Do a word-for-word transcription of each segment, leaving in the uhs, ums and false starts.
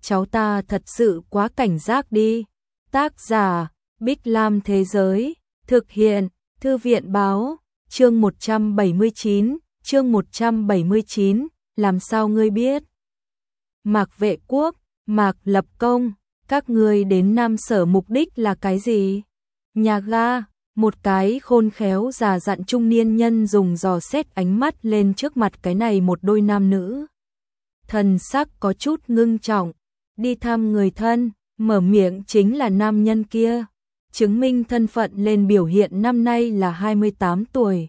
cháu ta thật sự quá cảnh giác đi. Tác giả, Bích Lam Thế Giới, thực hiện, Thư viện Báo, chương một trăm bảy mươi chín, chương một trăm bảy mươi chín, làm sao ngươi biết? Mạc Vệ Quốc, Mạc Lập Công, các ngươi đến Nam Sở mục đích là cái gì? Nhà ga, một cái khôn khéo già dặn trung niên nhân dùng dò xét ánh mắt lên trước mặt cái này một đôi nam nữ. Thần sắc có chút ngưng trọng, đi thăm người thân, mở miệng chính là nam nhân kia, chứng minh thân phận lên biểu hiện năm nay là hai mươi tám tuổi.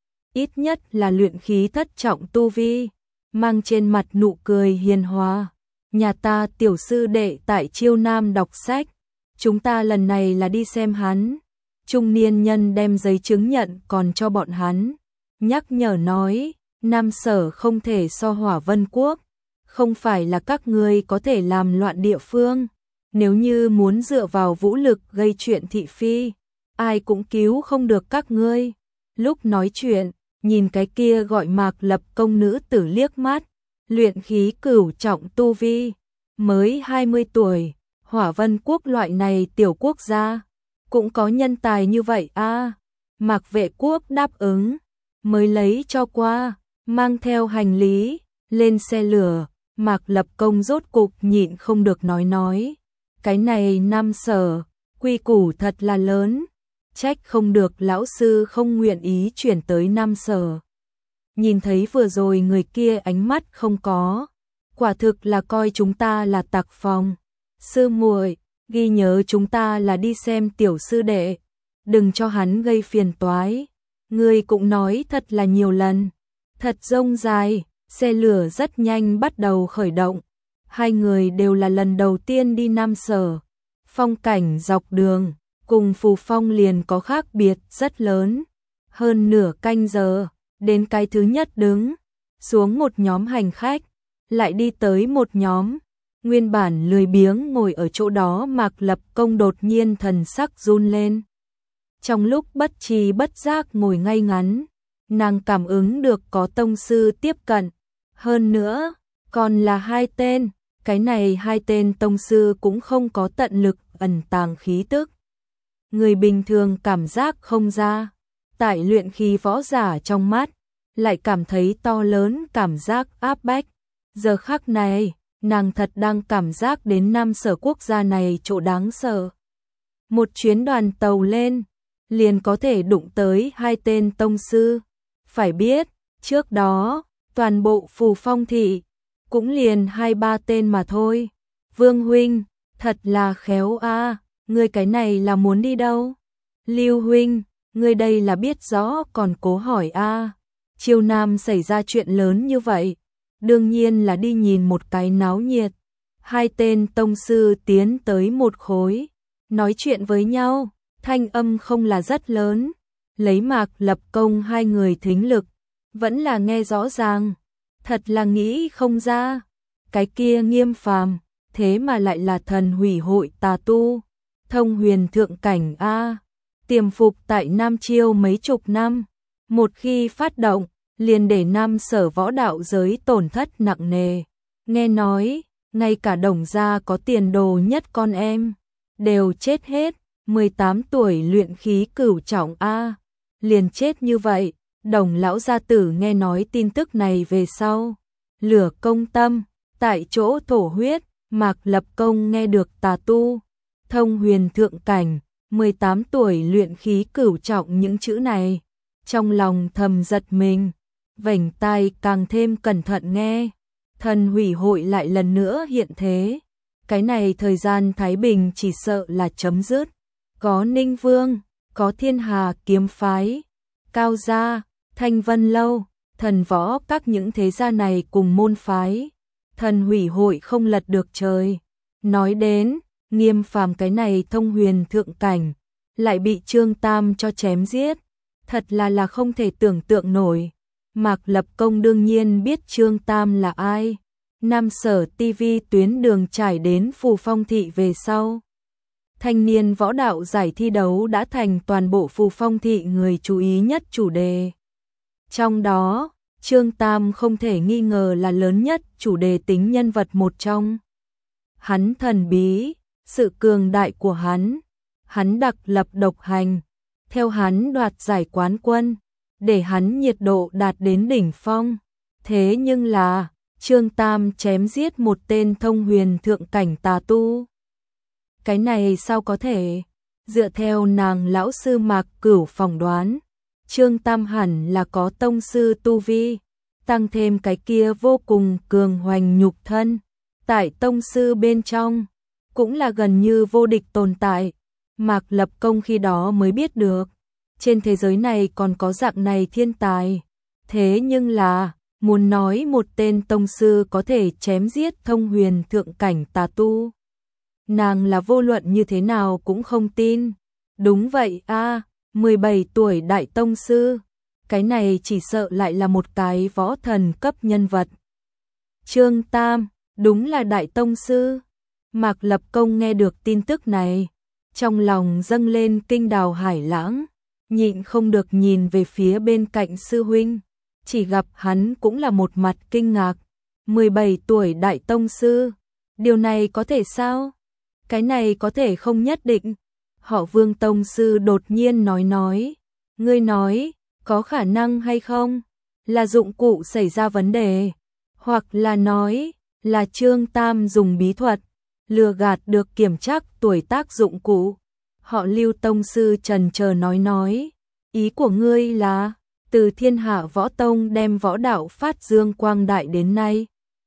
Ít nhất là luyện khí thất trọng tu vi, mang trên mặt nụ cười hiền hòa. Nhà ta tiểu sư đệ tại Chiêu Nam đọc sách, chúng ta lần này là đi xem hắn. Trung niên nhân đem giấy chứng nhận còn cho bọn hắn, nhắc nhở nói, Nam Sở không thể so Hỏa Vân Quốc, không phải là các ngươi có thể làm loạn địa phương. Nếu như muốn dựa vào vũ lực gây chuyện thị phi, ai cũng cứu không được các ngươi. Lúc nói chuyện, nhìn cái kia gọi Mạc Lập Công nữ tử liếc mắt, luyện khí cửu trọng tu vi, mới hai mươi tuổi, Hỏa Vân Quốc loại này tiểu quốc gia, cũng có nhân tài như vậy a. À, Mạc Vệ Quốc đáp ứng, mới lấy cho qua, mang theo hành lý, lên xe lửa. Mạc Lập Công rốt cục nhịn không được nói nói, cái này Nam Sở, quy củ thật là lớn, trách không được lão sư không nguyện ý chuyển tới Nam Sở. Nhìn thấy vừa rồi người kia ánh mắt không có, quả thực là coi chúng ta là tặc phòng. Sư muội, ghi nhớ chúng ta là đi xem tiểu sư đệ, đừng cho hắn gây phiền toái. Ngươi cũng nói thật là nhiều lần, thật rông dài. Xe lửa rất nhanh bắt đầu khởi động, hai người đều là lần đầu tiên đi Nam Sở. Phong cảnh dọc đường, cùng Phù Phong liền có khác biệt rất lớn. Hơn nửa canh giờ, đến cái thứ nhất đứng, xuống một nhóm hành khách, lại đi tới một nhóm. Nguyên bản lười biếng ngồi ở chỗ đó Mạc Lập Công đột nhiên thần sắc run lên. Trong lúc bất tri bất giác ngồi ngay ngắn, nàng cảm ứng được có tông sư tiếp cận. Hơn nữa, còn là hai tên, cái này hai tên tông sư cũng không có tận lực ẩn tàng khí tức. Người bình thường cảm giác không ra, tại luyện khí võ giả trong mắt, lại cảm thấy to lớn cảm giác áp bách. Giờ khắc này, nàng thật đang cảm giác đến Nam Sở quốc gia này chỗ đáng sợ. Một chuyến đoàn tàu lên, liền có thể đụng tới hai tên tông sư. Phải biết, trước đó, toàn bộ Phù Phong thị, cũng liền hai ba tên mà thôi. Vương huynh, thật là khéo a, à, ngươi cái này là muốn đi đâu? Lưu huynh, ngươi đây là biết rõ còn cố hỏi a. À. Chiêu Nam xảy ra chuyện lớn như vậy, đương nhiên là đi nhìn một cái náo nhiệt. Hai tên tông sư tiến tới một khối, nói chuyện với nhau, thanh âm không là rất lớn, lấy Mạc Lập Công hai người thính lực, vẫn là nghe rõ ràng. Thật là nghĩ không ra, cái kia Nghiêm Phàm, thế mà lại là thần hủy hội tà tu, thông huyền thượng cảnh a, tiềm phục tại Nam Chiêu mấy chục năm, một khi phát động, liền để Nam Sở võ đạo giới tổn thất nặng nề. Nghe nói, ngay cả Đồng gia có tiền đồ nhất con em, đều chết hết, mười tám tuổi luyện khí cửu trọng a, liền chết như vậy. Đồng lão gia tử nghe nói tin tức này về sau, lửa công tâm, tại chỗ thổ huyết. Mạc Lập Công nghe được tà tu, thông huyền thượng cảnh, mười tám tuổi luyện khí cửu trọng những chữ này, trong lòng thầm giật mình, vểnh tai càng thêm cẩn thận nghe. Thần hủy hội lại lần nữa hiện thế, cái này thời gian thái bình chỉ sợ là chấm dứt. Có Ninh Vương, có Thiên Hà kiếm phái, Cao gia, Thanh Vân lâu, thần võ các những thế gia này cùng môn phái, thần hủy hội không lật được trời. Nói đến, Nghiêm Phàm cái này thông huyền thượng cảnh, lại bị Trương Tam cho chém giết, thật là là không thể tưởng tượng nổi. Mạc Lập Công đương nhiên biết Trương Tam là ai. Nam Sở ti vi tuyến đường trải đến Phù Phong thị về sau, thanh niên võ đạo giải thi đấu đã thành toàn bộ Phù Phong thị người chú ý nhất chủ đề. Trong đó, Trương Tam không thể nghi ngờ là lớn nhất chủ đề tính nhân vật một trong. hắn thần bí, sự cường đại của hắn, hắn đặc lập độc hành, theo hắn đoạt giải quán quân, để hắn nhiệt độ đạt đến đỉnh phong. Thế nhưng là, Trương Tam chém giết một tên thông huyền thượng cảnh tà tu. Cái này sao có thể? Dựa theo nàng lão sư Mạc Cửu phỏng đoán, Trương Tam hẳn là có tông sư tu vi, tăng thêm cái kia vô cùng cường hoành nhục thân, tại tông sư bên trong, cũng là gần như vô địch tồn tại. Mạc Lập Công khi đó mới biết được, trên thế giới này còn có dạng này thiên tài. Thế nhưng là, muốn nói một tên tông sư có thể chém giết thông huyền thượng cảnh tà tu, nàng là vô luận như thế nào cũng không tin. Đúng vậy a, mười bảy tuổi đại tông sư, cái này chỉ sợ lại là một cái võ thần cấp nhân vật. Trương Tam, đúng là đại tông sư. Mạc Lập Công nghe được tin tức này, trong lòng dâng lên kinh đào hải lãng, nhịn không được nhìn về phía bên cạnh sư huynh, chỉ gặp hắn cũng là một mặt kinh ngạc. mười bảy tuổi đại tông sư, điều này có thể sao? Cái này có thể không nhất định. Họ Vương tông sư đột nhiên nói nói, ngươi nói, có khả năng hay không? Là dụng cụ xảy ra vấn đề, hoặc là nói, là Trương Tam dùng bí thuật, lừa gạt được kiểm trắc tuổi tác dụng cụ. Họ Lưu tông sư trần chờ nói nói, ý của ngươi là, từ Thiên Hạ Võ Tông đem võ đạo phát dương quang đại đến nay,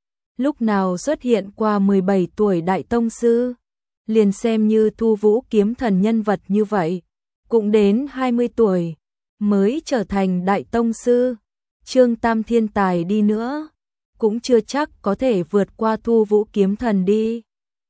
lúc nào xuất hiện qua mười bảy tuổi đại tông sư? Liền xem như Thu Vũ kiếm thần nhân vật như vậy, cũng đến hai mươi tuổi mới trở thành đại tông sư. Trương Tam thiên tài đi nữa, cũng chưa chắc có thể vượt qua Thu Vũ kiếm thần đi.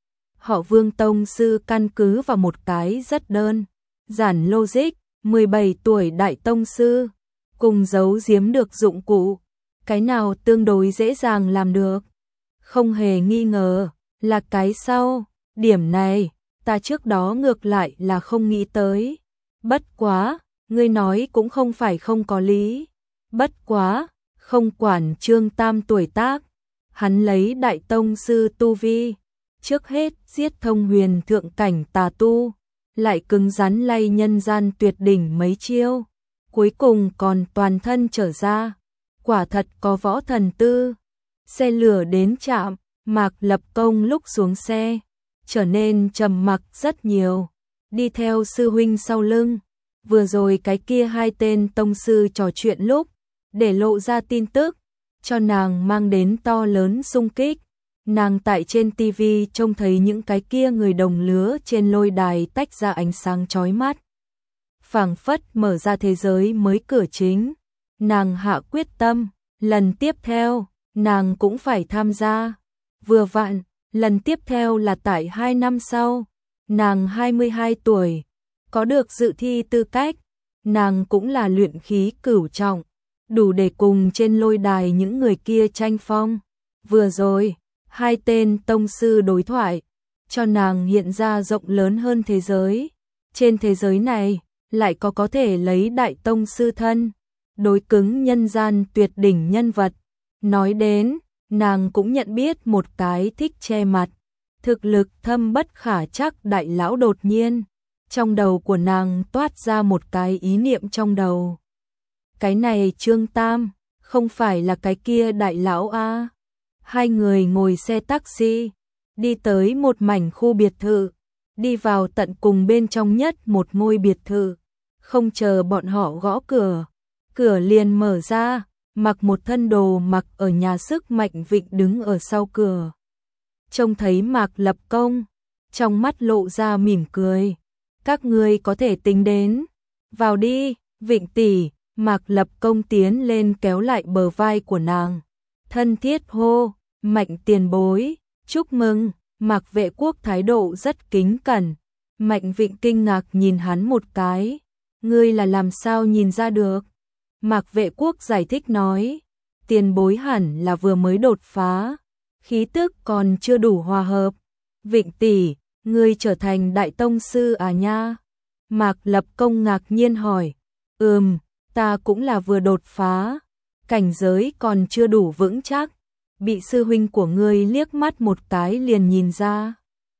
Họ Vương tông sư căn cứ vào một cái rất đơn giản logic, mười bảy tuổi đại tông sư, cùng giấu giếm được dụng cụ, cái nào tương đối dễ dàng làm được? Không hề nghi ngờ, là cái sau. Điểm này, ta trước đó ngược lại là không nghĩ tới. Bất quá, ngươi nói cũng không phải không có lý. Bất quá, không quản Trương Tam tuổi tác, hắn lấy đại tông sư tu vi, trước hết giết thông huyền thượng cảnh tà tu, lại cứng rắn lay nhân gian tuyệt đỉnh mấy chiêu, cuối cùng còn toàn thân trở ra, quả thật có võ thần tư. Xe lửa đến trạm, Mạc Lập Công lúc xuống xe, trở nên trầm mặc rất nhiều, đi theo sư huynh sau lưng. Vừa rồi cái kia hai tên tông sư trò chuyện lúc, để lộ ra tin tức, cho nàng mang đến to lớn xung kích. Nàng tại trên tivi trông thấy những cái kia người đồng lứa trên lôi đài tách ra ánh sáng chói mắt, phảng phất mở ra thế giới mới cửa chính. Nàng hạ quyết tâm, lần tiếp theo, nàng cũng phải tham gia. Vừa vặn, lần tiếp theo là tại hai năm sau, nàng hai mươi hai tuổi, có được dự thi tư cách, nàng cũng là luyện khí cửu trọng, đủ để cùng trên lôi đài những người kia tranh phong. Vừa rồi, hai tên tông sư đối thoại, cho nàng hiện ra rộng lớn hơn thế giới. Trên thế giới này, lại có có thể lấy đại tông sư thân, đối cứng nhân gian tuyệt đỉnh nhân vật. Nói đến, nàng cũng nhận biết một cái thích che mặt, thực lực thâm bất khả trắc đại lão. Đột nhiên, trong đầu của nàng toát ra một cái ý niệm trong đầu. Cái này Trương Tam, không phải là cái kia đại lão a? Hai người ngồi xe taxi, đi tới một mảnh khu biệt thự, đi vào tận cùng bên trong nhất một ngôi biệt thự. Không chờ bọn họ gõ cửa, cửa liền mở ra, mặc một thân đồ mặc ở nhà sức Mạnh Vịnh đứng ở sau cửa. Trông thấy Mạc Lập Công, trong mắt lộ ra mỉm cười. Các ngươi có thể tính đến. Vào đi, Vịnh tỷ. Mạc Lập Công tiến lên kéo lại bờ vai của nàng, thân thiết hô, Mạnh tiền bối, chúc mừng. Mạc Vệ Quốc thái độ rất kính cẩn. Mạnh Vịnh kinh ngạc nhìn hắn một cái, ngươi là làm sao nhìn ra được? Mạc Vệ Quốc giải thích nói, tiền bối hẳn là vừa mới đột phá, khí tức còn chưa đủ hòa hợp. Vịnh tỷ, ngươi trở thành đại tông sư à nha? Mạc Lập Công ngạc nhiên hỏi, ừm, ta cũng là vừa đột phá, cảnh giới còn chưa đủ vững chắc. bị sư huynh của ngươi liếc mắt một cái liền nhìn ra.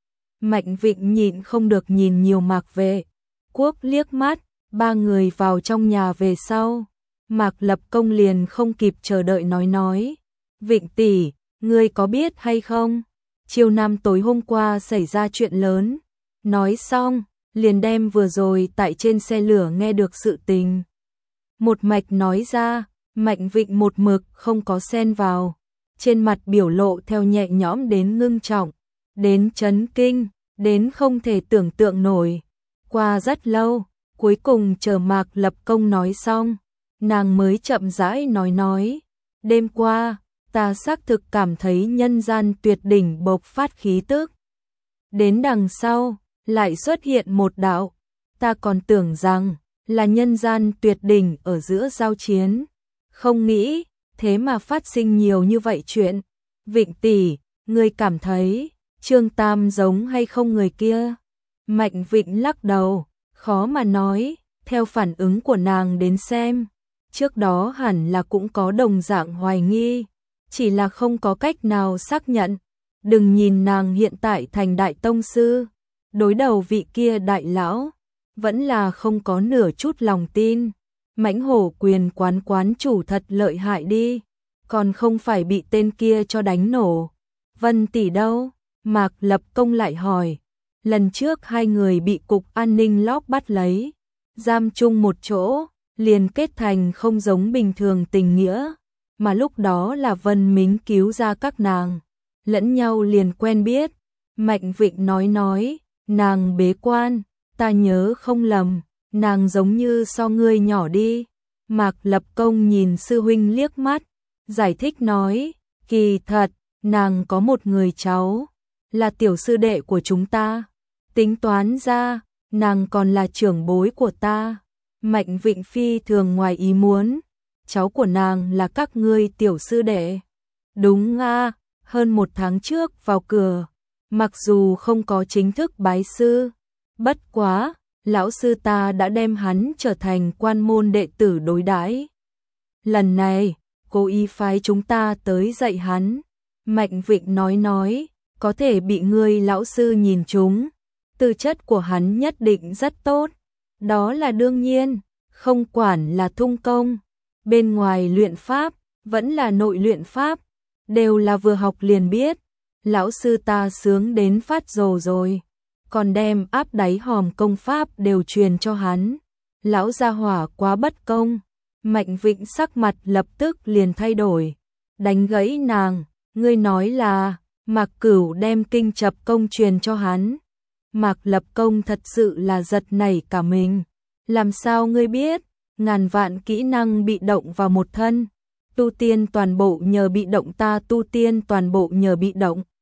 Mạnh Vịnh nhịn không được nhìn nhiều Mạc Vệ Quốc liếc mắt, ba người vào trong nhà về sau. Mạc Lập Công liền không kịp chờ đợi nói nói. Vịnh tỷ, ngươi có biết hay không? Chiều năm tối hôm qua xảy ra chuyện lớn. Nói xong, liền đem vừa rồi tại trên xe lửa nghe được sự tình. Một mạch nói ra, Mạnh Vịnh một mực không có xen vào. Trên mặt biểu lộ theo nhẹ nhõm đến ngưng trọng, đến chấn kinh, đến không thể tưởng tượng nổi. Qua rất lâu, cuối cùng chờ Mạc Lập Công nói xong, nàng mới chậm rãi nói nói. Đêm qua, ta xác thực cảm thấy nhân gian tuyệt đỉnh bộc phát khí tức. Đến đằng sau, lại xuất hiện một đạo. Ta còn tưởng rằng là nhân gian tuyệt đỉnh ở giữa giao chiến. Không nghĩ, thế mà phát sinh nhiều như vậy chuyện. Vịnh tỷ, ngươi cảm thấy Trương Tam giống hay không người kia? Mạnh Vịnh lắc đầu, khó mà nói, theo phản ứng của nàng đến xem. Trước đó hẳn là cũng có đồng dạng hoài nghi, chỉ là không có cách nào xác nhận. Đừng nhìn nàng hiện tại thành đại tông sư, đối đầu vị kia đại lão, vẫn là không có nửa chút lòng tin. Mãnh hổ quyền quán quán chủ thật lợi hại đi, còn không phải bị tên kia cho đánh nổ. Vân tỷ đâu? Mạc Lập Công lại hỏi. Lần trước hai người bị cục an ninh lóc bắt lấy, giam chung một chỗ, liền kết thành không giống bình thường tình nghĩa, mà lúc đó là Vân Mính cứu ra các nàng, lẫn nhau liền quen biết. Mạnh Vịnh nói nói, nàng bế quan, ta nhớ không lầm, nàng giống như so ngươi nhỏ đi. Mạc Lập Công nhìn sư huynh liếc mắt, giải thích nói, kỳ thật, nàng có một người cháu, là tiểu sư đệ của chúng ta. Tính toán ra, nàng còn là trưởng bối của ta. Mạnh Vịnh phi thường ngoài ý muốn, cháu của nàng là các ngươi tiểu sư đệ. Đúng a, hơn một tháng trước vào cửa, mặc dù không có chính thức bái sư, bất quá, lão sư ta đã đem hắn trở thành quan môn đệ tử đối đãi. Lần này, cố ý phái chúng ta tới dạy hắn. Mạnh Vịnh nói nói, có thể bị ngươi lão sư nhìn trúng, tư chất của hắn nhất định rất tốt. Đó là đương nhiên, không quản là thung công, bên ngoài luyện pháp, vẫn là nội luyện pháp, đều là vừa học liền biết. Lão sư ta sướng đến phát rồ rồi, còn đem áp đáy hòm công pháp đều truyền cho hắn. Lão gia hỏa quá bất công. Mạnh Vịnh sắc mặt lập tức liền thay đổi, đánh gãy nàng, ngươi nói là Mạc Cửu đem kinh chập công truyền cho hắn. Mạc Lập Công thật sự là giật nảy cả mình. Làm sao ngươi biết? Ngàn vạn kỹ năng bị động vào một thân, tu tiên toàn bộ nhờ bị động, ta tu tiên toàn bộ nhờ bị động.